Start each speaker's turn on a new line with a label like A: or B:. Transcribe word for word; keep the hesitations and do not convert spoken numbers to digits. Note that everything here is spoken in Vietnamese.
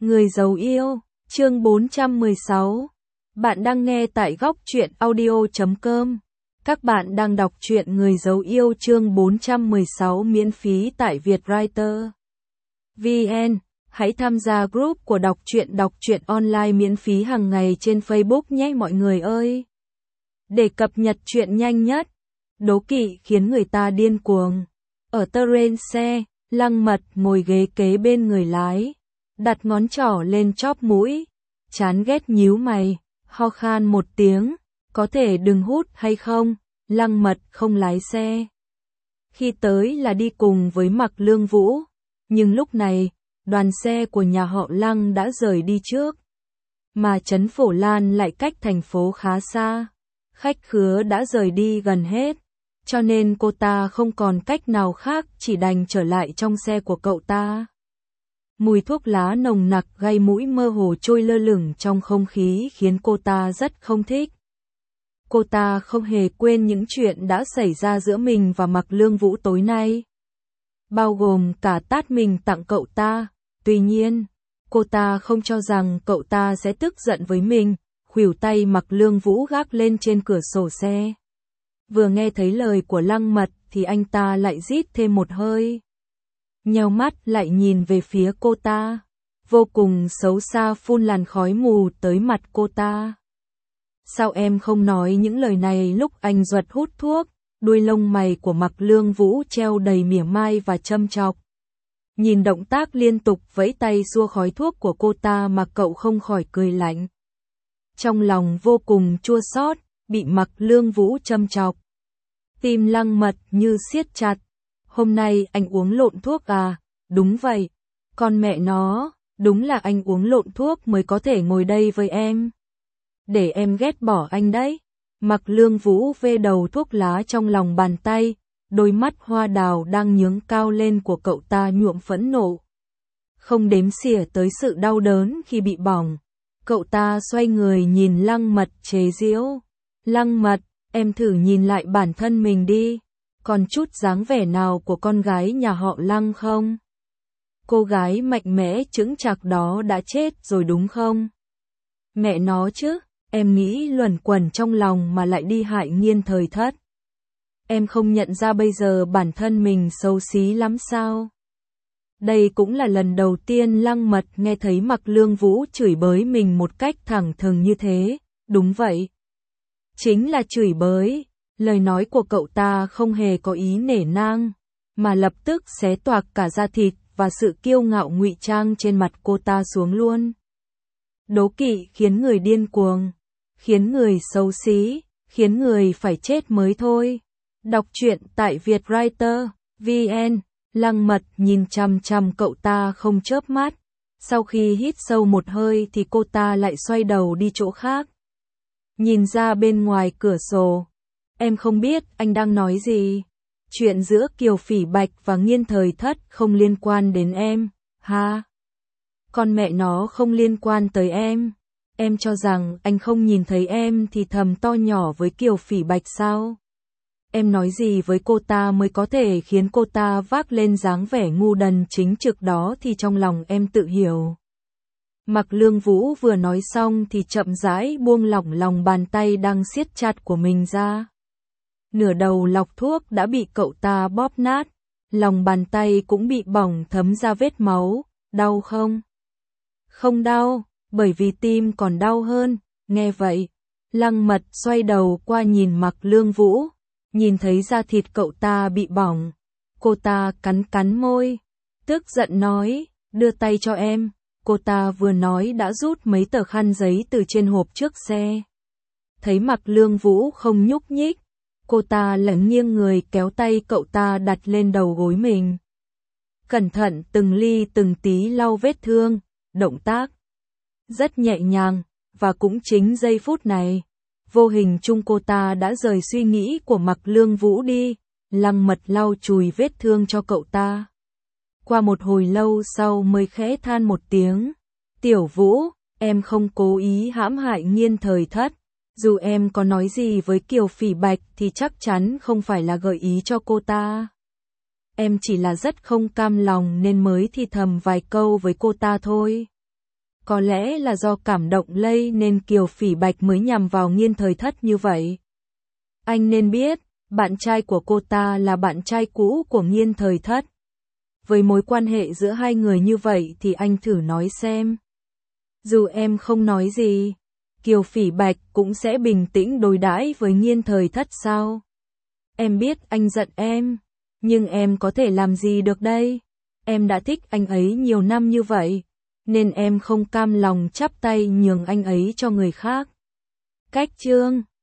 A: Người giấu yêu, chương bốn trăm mười sáu. Bạn đang nghe tại góc truyện audio chấm com. Các bạn đang đọc truyện Người giấu yêu chương bốn trăm mười sáu miễn phí tại Vietwriter. vê en. Hãy tham gia group của đọc truyện đọc truyện online miễn phí hàng ngày trên Facebook nhé mọi người ơi. Để cập nhật truyện nhanh nhất. Đố kỵ khiến người ta điên cuồng. Ở terrain xe, Lăng Mật ngồi ghế kế bên người lái, đặt ngón trỏ lên chóp mũi, chán ghét nhíu mày, ho khan một tiếng, có thể đừng hút hay không? Lăng Mật không lái xe. Khi tới là đi cùng với Mạc Lương Vũ, nhưng lúc này, đoàn xe của nhà họ Lăng đã rời đi trước, mà trấn Phổ Lan lại cách thành phố khá xa, khách khứa đã rời đi gần hết, cho nên cô ta không còn cách nào khác chỉ đành trở lại trong xe của cậu ta. Mùi thuốc lá nồng nặc gây mũi mơ hồ trôi lơ lửng trong không khí khiến cô ta rất không thích. Cô ta không hề quên những chuyện đã xảy ra giữa mình và Mạc Lương Vũ tối nay, bao gồm cả tát mình tặng cậu ta. Tuy nhiên, cô ta không cho rằng cậu ta sẽ tức giận với mình, khuỷu tay Mạc Lương Vũ gác lên trên cửa sổ xe. Vừa nghe thấy lời của Lăng Mật thì anh ta lại rít thêm một hơi, nheo mắt lại nhìn về phía cô ta, vô cùng xấu xa phun làn khói mù tới mặt cô ta. Sao em không nói những lời này lúc anh Duật hút thuốc? Đuôi lông mày của Mạc Lương Vũ treo đầy mỉa mai và châm chọc. Nhìn động tác liên tục vẫy tay xua khói thuốc của cô ta mà cậu không khỏi cười lạnh. Trong lòng vô cùng chua xót, bị Mạc Lương Vũ châm chọc. Tim Lăng Mật như siết chặt. Hôm nay anh uống lộn thuốc à? Đúng vậy. Con mẹ nó, đúng là anh uống lộn thuốc mới có thể ngồi đây với em. Để em ghét bỏ anh đấy. Mạc Lương Vũ vê đầu thuốc lá trong lòng bàn tay, đôi mắt hoa đào đang nhướng cao lên của cậu ta nhuộm phẫn nộ. Không đếm xỉa tới sự đau đớn khi bị bỏng, cậu ta xoay người nhìn Lăng Mật chế giễu. Lăng Mật, em thử nhìn lại bản thân mình đi, còn chút dáng vẻ nào của con gái nhà họ Lăng không? Cô gái mạnh mẽ chững chạc đó đã chết rồi đúng không? Mẹ nó chứ, em nghĩ luẩn quẩn trong lòng mà lại đi hại Nghiên Thời Thất. Em không nhận ra bây giờ bản thân mình xấu xí lắm sao? Đây cũng là lần đầu tiên Lăng Mật nghe thấy Mạc Lương Vũ chửi bới mình một cách thẳng thừng như thế. Đúng vậy, chính là chửi bới. Lời nói của cậu ta không hề có ý nể nang, mà lập tức xé toạc cả da thịt và sự kiêu ngạo ngụy trang trên mặt cô ta xuống luôn. Đố kỵ khiến người điên cuồng, khiến người xấu xí, khiến người phải chết mới thôi. Đọc truyện tại Vietwriter, vê en. Lăng Mật nhìn chằm chằm cậu ta không chớp mắt. Sau khi hít sâu một hơi thì cô ta lại xoay đầu đi chỗ khác. Nhìn ra bên ngoài cửa sổ. Em không biết anh đang nói gì. Chuyện giữa Kiều Phỉ Bạch và Nghiên Thời Thất không liên quan đến em, ha? Con mẹ nó không liên quan tới em. Em cho rằng anh không nhìn thấy em thì thầm to nhỏ với Kiều Phỉ Bạch sao? Em nói gì với cô ta mới có thể khiến cô ta vác lên dáng vẻ ngu đần chính trực đó thì trong lòng em tự hiểu. Mạc Lương Vũ vừa nói xong thì chậm rãi buông lỏng lòng bàn tay đang siết chặt của mình ra. Nửa đầu lọc thuốc đã bị cậu ta bóp nát, lòng bàn tay cũng bị bỏng thấm ra vết máu. Đau không? Không đau, bởi vì tim còn đau hơn. Nghe vậy, Lăng Mật xoay đầu qua nhìn Mạc Lương Vũ, nhìn thấy da thịt cậu ta bị bỏng. Cô ta cắn cắn môi, tức giận nói, đưa tay cho em. Cô ta vừa nói đã rút mấy tờ khăn giấy từ trên hộp trước xe. Thấy Mạc Lương Vũ không nhúc nhích, cô ta lẳng nghiêng người kéo tay cậu ta đặt lên đầu gối mình. Cẩn thận từng ly từng tí lau vết thương, động tác rất nhẹ nhàng, và cũng chính giây phút này, vô hình chung cô ta đã rời suy nghĩ của Mạc Lương Vũ đi. Lăng Mật lau chùi vết thương cho cậu ta. Qua một hồi lâu sau mới khẽ than một tiếng. Tiểu Vũ, em không cố ý hãm hại Nghiên Thời Thất. Dù em có nói gì với Kiều Phỉ Bạch thì chắc chắn không phải là gợi ý cho cô ta. Em chỉ là rất không cam lòng nên mới thì thầm vài câu với cô ta thôi. Có lẽ là do cảm động lây nên Kiều Phỉ Bạch mới nhằm vào Nghiên Thời Thất như vậy. Anh nên biết, bạn trai của cô ta là bạn trai cũ của Nghiên Thời Thất. Với mối quan hệ giữa hai người như vậy thì anh thử nói xem. Dù em không nói gì, Kiều Phỉ Bạch cũng sẽ bình tĩnh đối đãi với Nghiên Thời Thất sao? Em biết anh giận em, nhưng em có thể làm gì được đây? Em đã thích anh ấy nhiều năm như vậy, nên em không cam lòng chắp tay nhường anh ấy cho người khác. Cách chương